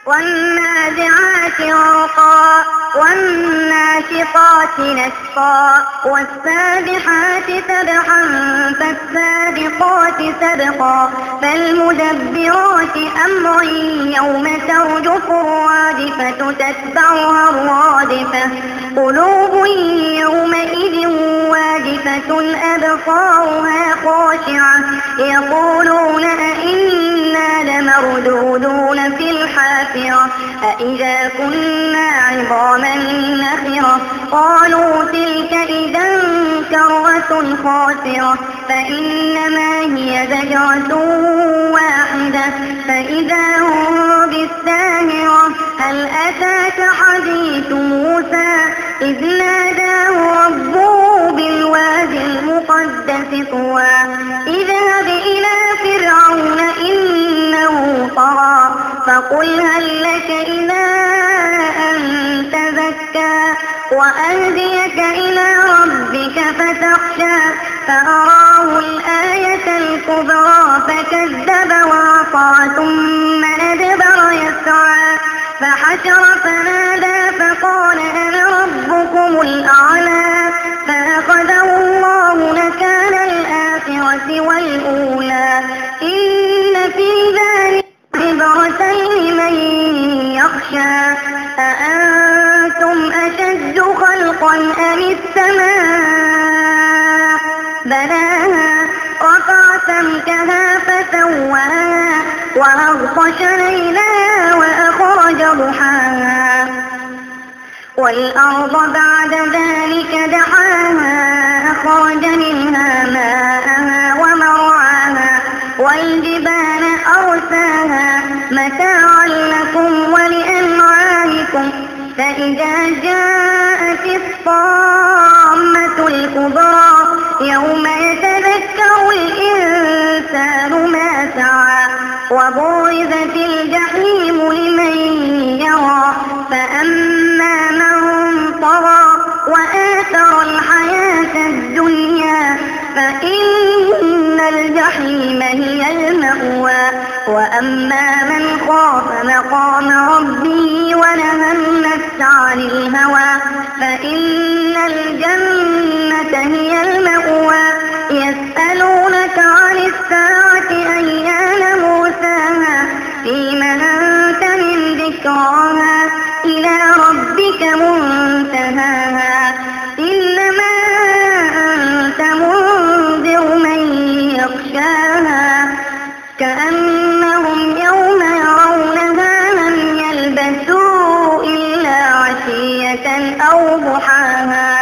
والنازعات غرقا والناشطات نشطا والسابحات سبحا فالسابقات سبقا فالمدبرات أمرا يوم ترجف الرادفة تتبعها الرادفة قلوب يومئذ واجفة أبصارها خاشعة يقولون أئنا لمردودون في الحافرة أئذا كنا عظاما نخرة قالوا تلك إذا كرة خاسرة فإنما هي زجرة واحدة فإذا هم بالساهرة هل أتاك حديث موسى إذ ناداه ربه بالوادي المقدس طوى اذهب إلى فرعون إنه طغى فقل هل لك إلى أن تزكى وأهديك إلى ربك فتخشى فأراه الآية الكبرى فكذب وعصى ثم أدبر يسعى فحشر فنادى فقال أنا ربكم الأعلى فأخذه الله نكال الآخرة والأولى إن في ذلك عبرة لمن يخشى أأنتم أشد خلقا أم السماء بناها رفع سمكها فسواها وأغطش ليلها وأخرج ضحاها والأرض بعد ذلك دحاها أخرج منها ماءها ومرعاها والجبال أرساها متاعا لكم ولأنعامكم فإذا جاءت الطامة الكبرى يوم يتذكر الإنسان ما سعى وبرزت الجحيم لمن يرى فأما من طغى وآثر الحياة الدنيا فإن الجحيم هي المأوى وأما من خاف مقام ربه ونهى النفس عن الهوى فإن الجنة هي المأوى يسألونك عن الساعة أيان مرساها فيم أنت من ذكراها إلى ربك منتهاها إنما أنت منذر من يخشاها كأنهم يوم يرونها لم يلبثوا إلا عشية أو ضحاها